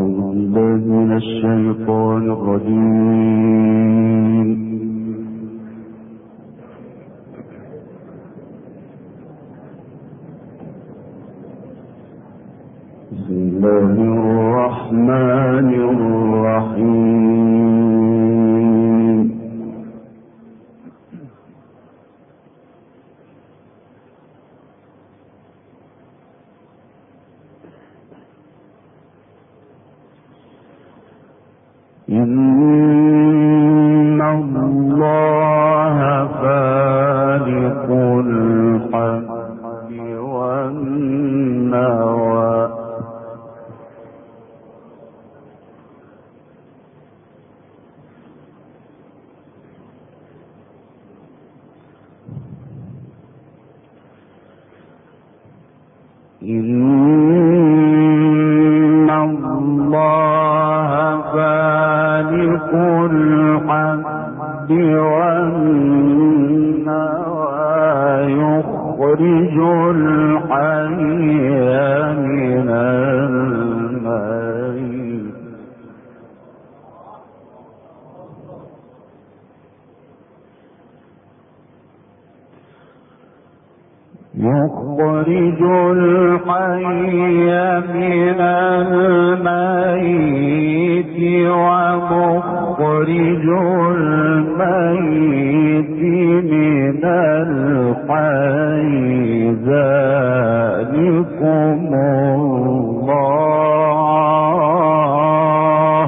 من الشيطان الرجيم. بسم الله الرحمن الرحيم. إن الله فالق الحب والنوى إن الله فالق الحب والنوى يخرج الحي من الميت يخرج الحي من الميت ومخرج الميت من الحي ذلكم الله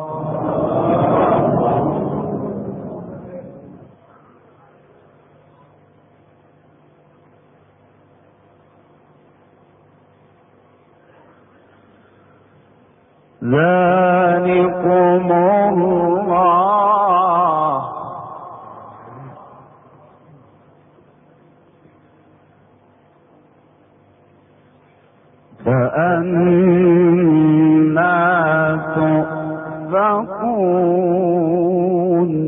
ذلكم الله فأنى تؤفكون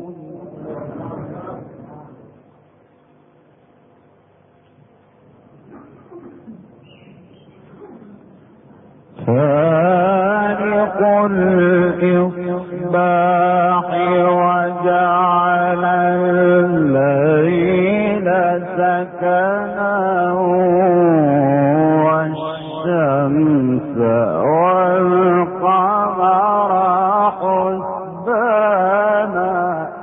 فارق الإصباح وجعل الليل سكنا والشمس والقمر حسبانا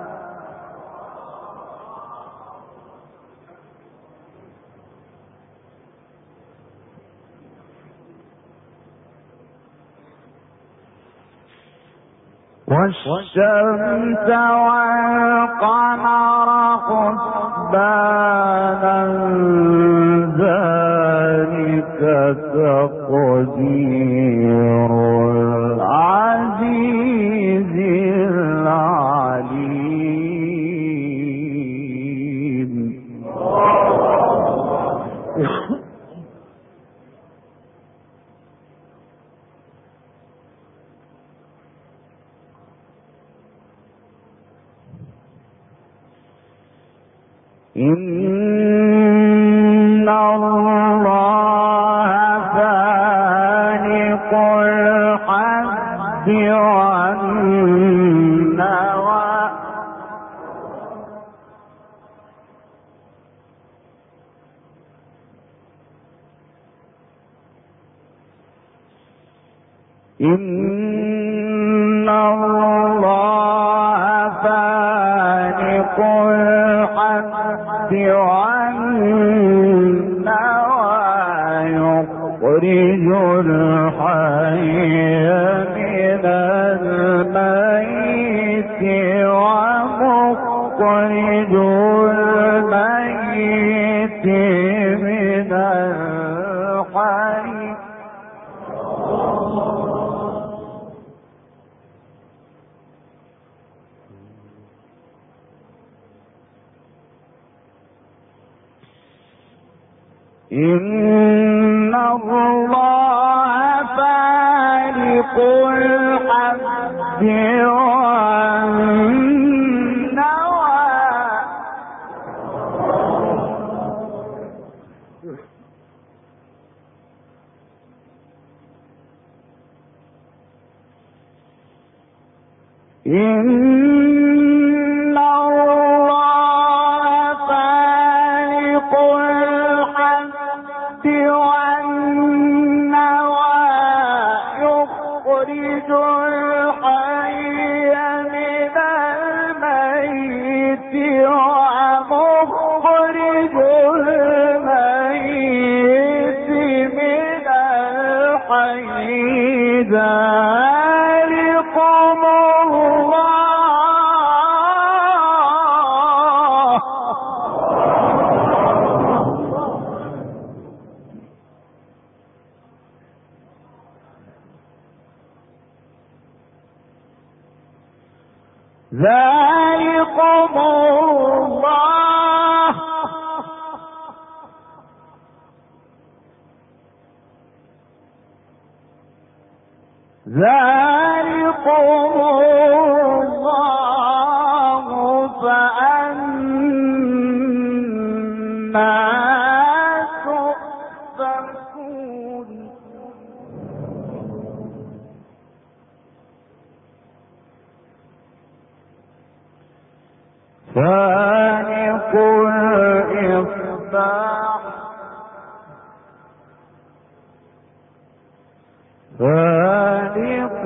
والشمس والقمر حسبانا ذلك تقدير العزيز العليم. إن الله فالق الحب والنوى إن الله فالق الحب والنوى يخرج الحي من الميت ومخرج الميت من الحي إن الله فالق الحب والنوى إن الله فالق الحب والنوى يخرج الحي من الميت ومخرج الميت من الحي ذلكم الله ذلكم الله ذلكم الله فأنا تؤفكون فالق الإصباح فالق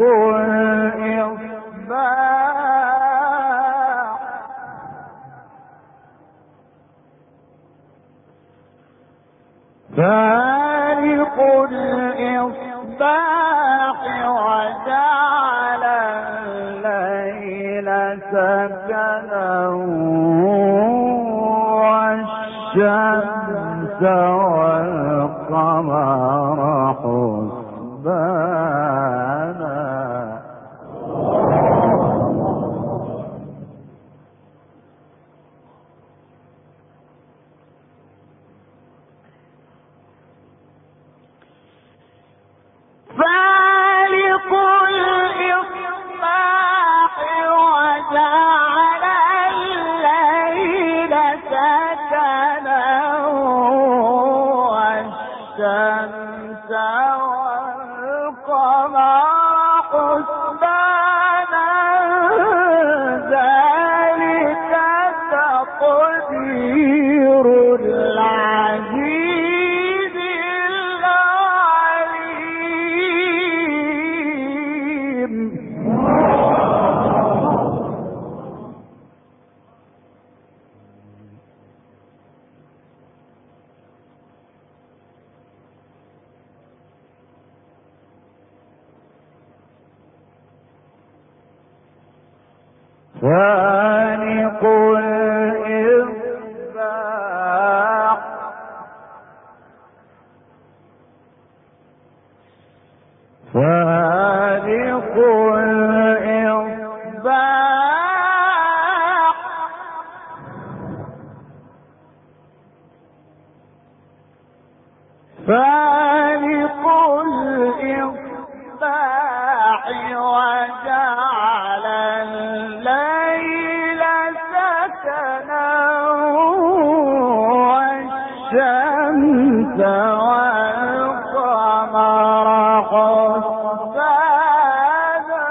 الإصباح فالق الإصباح وجعل الليل سكنا والشمس والقمر حسبانا فالق الإصباح وجعل الليل سكنا والشمس والقمر حسبانا ذلك تقدير العزيز العليم فالق الإصباح فالق الإصباح فالق الإصباح وجعل الليل سكنا والشمس والقمر حسبانا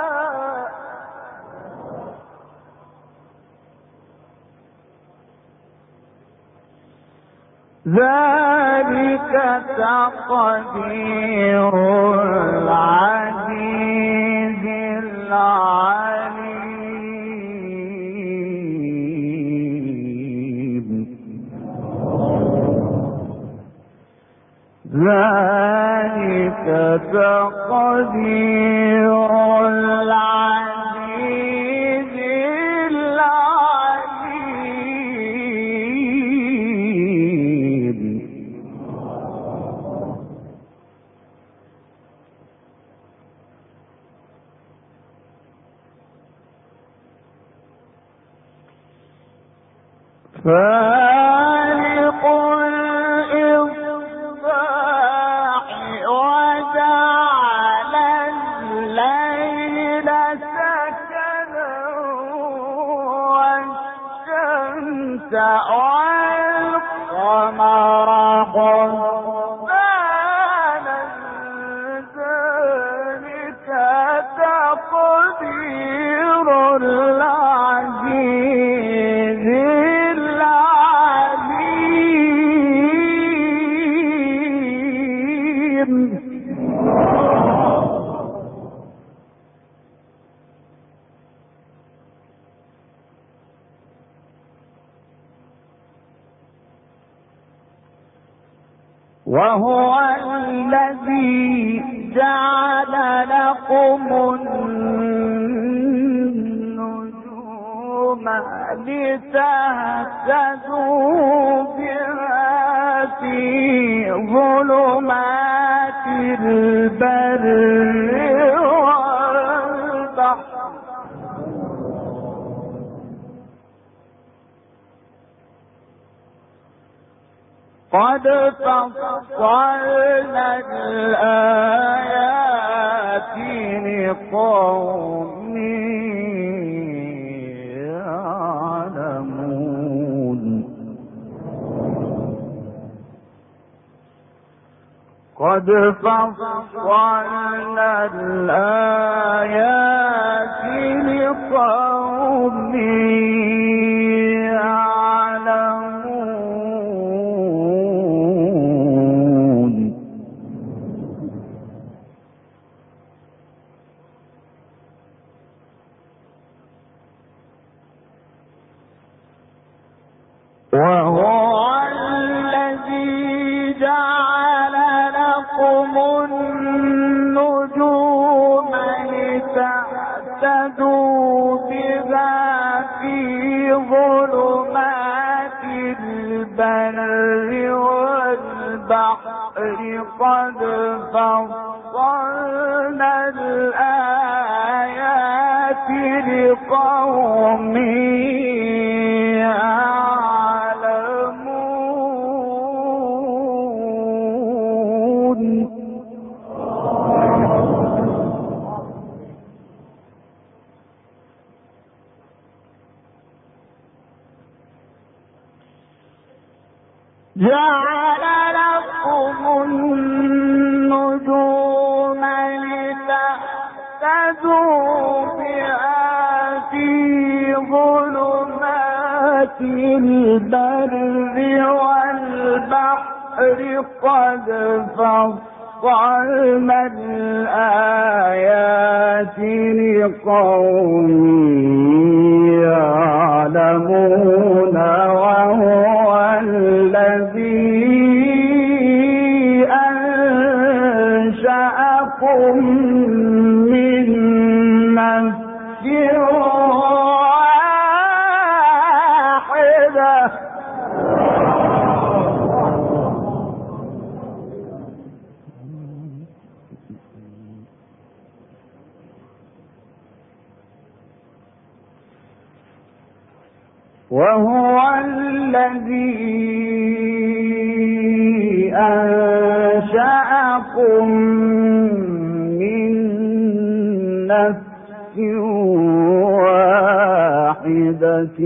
ذلك تقدير العزيز العليم ذلك تقدير العزيز العليم فالق الإصباح وجعل الليل سكنا والشمس والقمر حسبانا ذلك تقدير وهو الذي جعل لكم النجوم لتهتدوا بها في ظلمات البر والبحر قد فصلنا الآيات لقوم يعلمون قد فصلنا الآيات لقوم وهو الذي جعل لكم النجوم لتهتدوا بها في ظلمات البر والبحر قد فصلنا الآيات لقوم جعل لكم النجوم لتهتدوا بها في ظلمات البر والبحر قد فصلنا الآيات لقوم يعلمون وهو الذي أنشأكم من نفس واحدة وهو الذي أنشأكم من نفس واحدة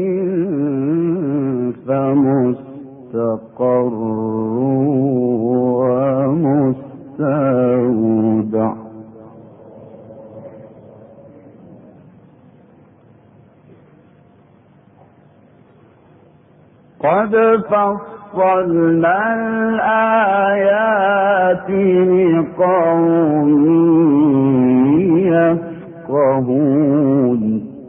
فمستقر ومستودع قد فصلنا الآيات لقوم يفقهون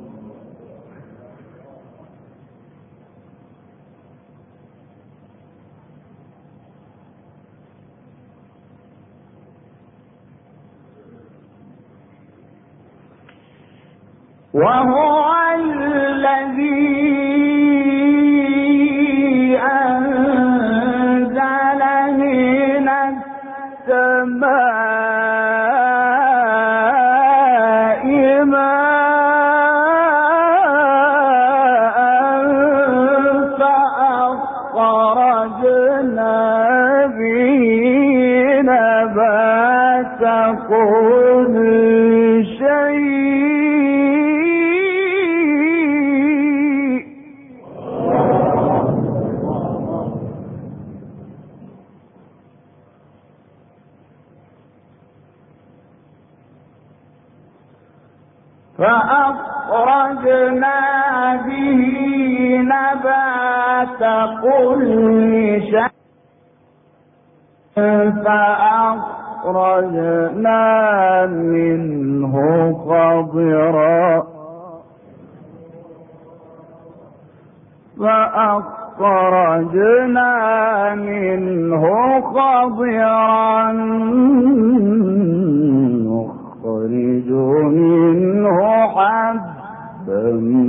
وهو الذي أنزل من السماء ماء فأخرجنا به نبات كل شيء فأخرجنا به نبات كل شيء فأخرجنا فأخرجنا منه خضرا نخرج منه حبا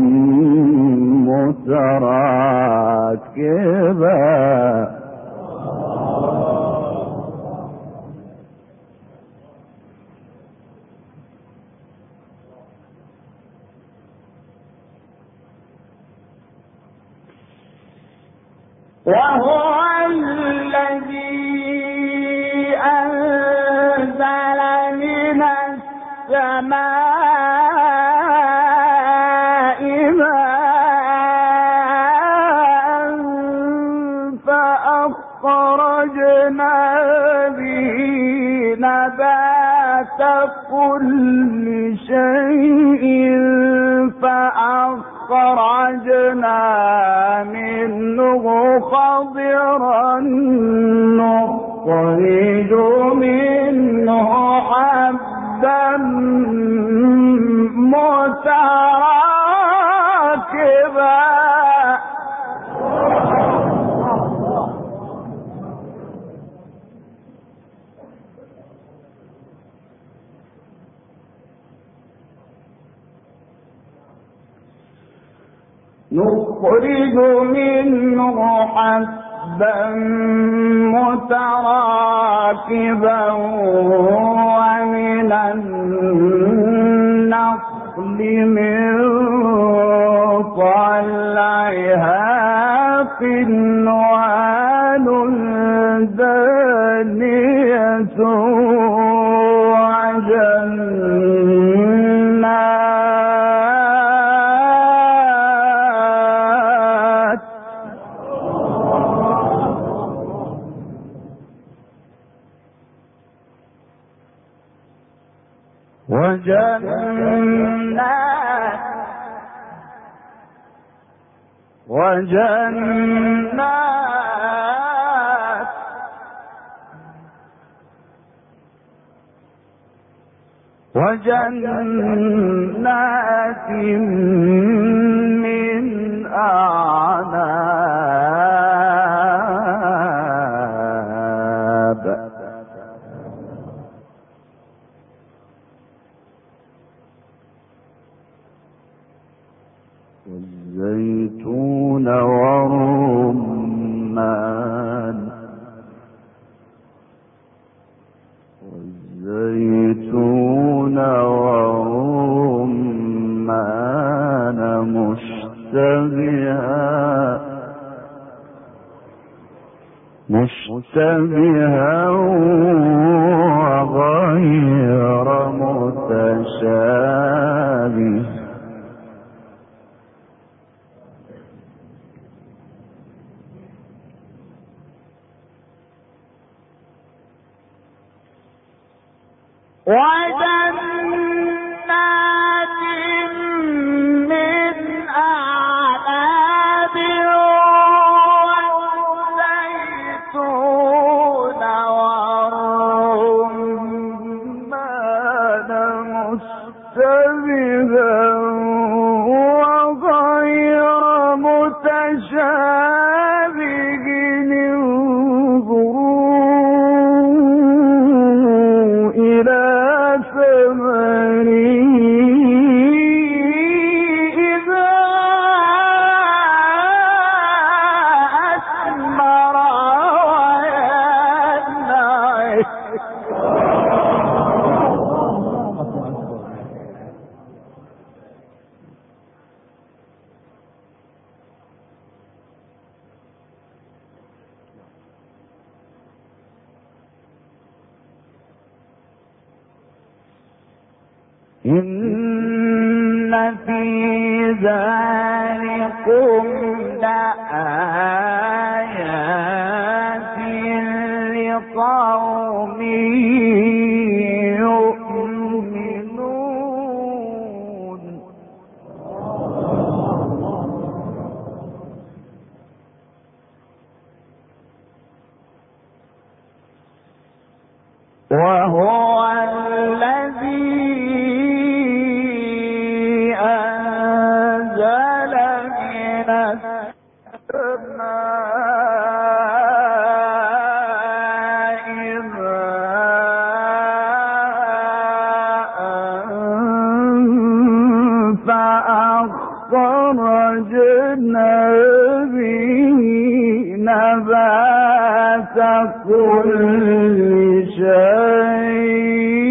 متراكبا وهو الذي أنزل من السماء ماء فأخرجنا به نبات كل شيء فأخرجنا منه خضرا نخرج منه حبا متراكبا نخرج منه حبا متراكبا ومن النخل من طلعها قنوان دانية وجنات من أعناب والزيتون والرمان مشتبها وغير متشابه وجنات من أعناب والزيتون والرمان مشتبها وغير متشابه انظروا إلى ثمره إذا أثمر وينعم إن في ذلكم لآيات لقوم يؤمنون وهو الذي أنزل من السماء ماء فأخرجنا به نبات كل شيء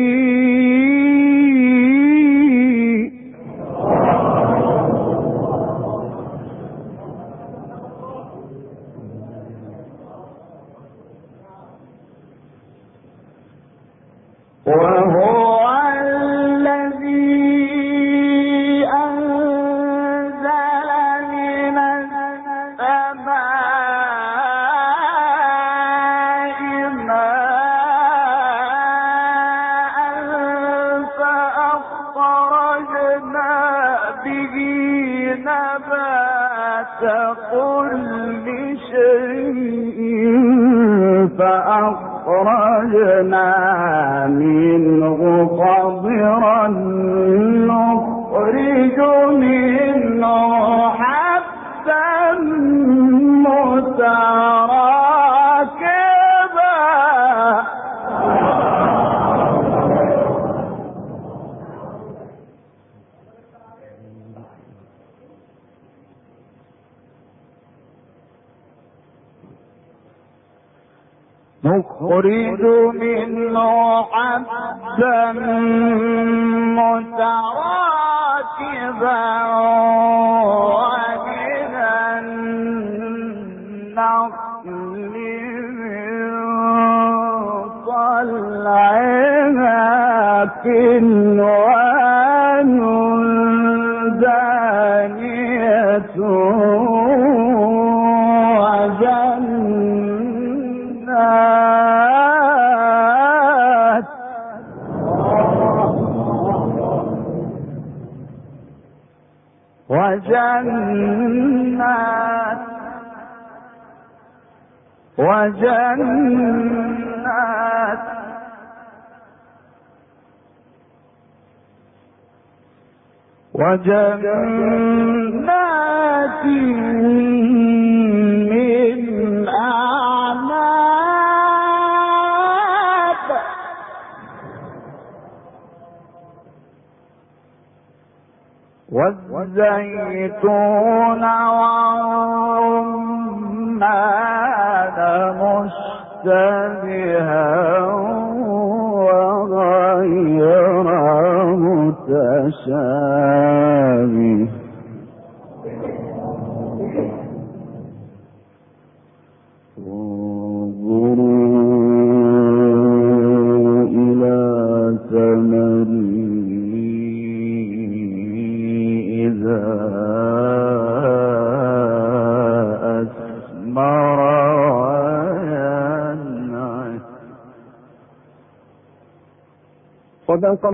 وهو الذي أنزل من السماء ماء فأخرجنا به نبات كل شيء فأخرجنا منه خضرا نخرج منه حبا متراكبا نخرج منه حبا متراكبا ومن النخل من طلعها كنوان دانية وجنات من أعناب والزيتون والرمان مشتبها وغير متشابه انظروا إلى ثمره إذا أثمر وينعم.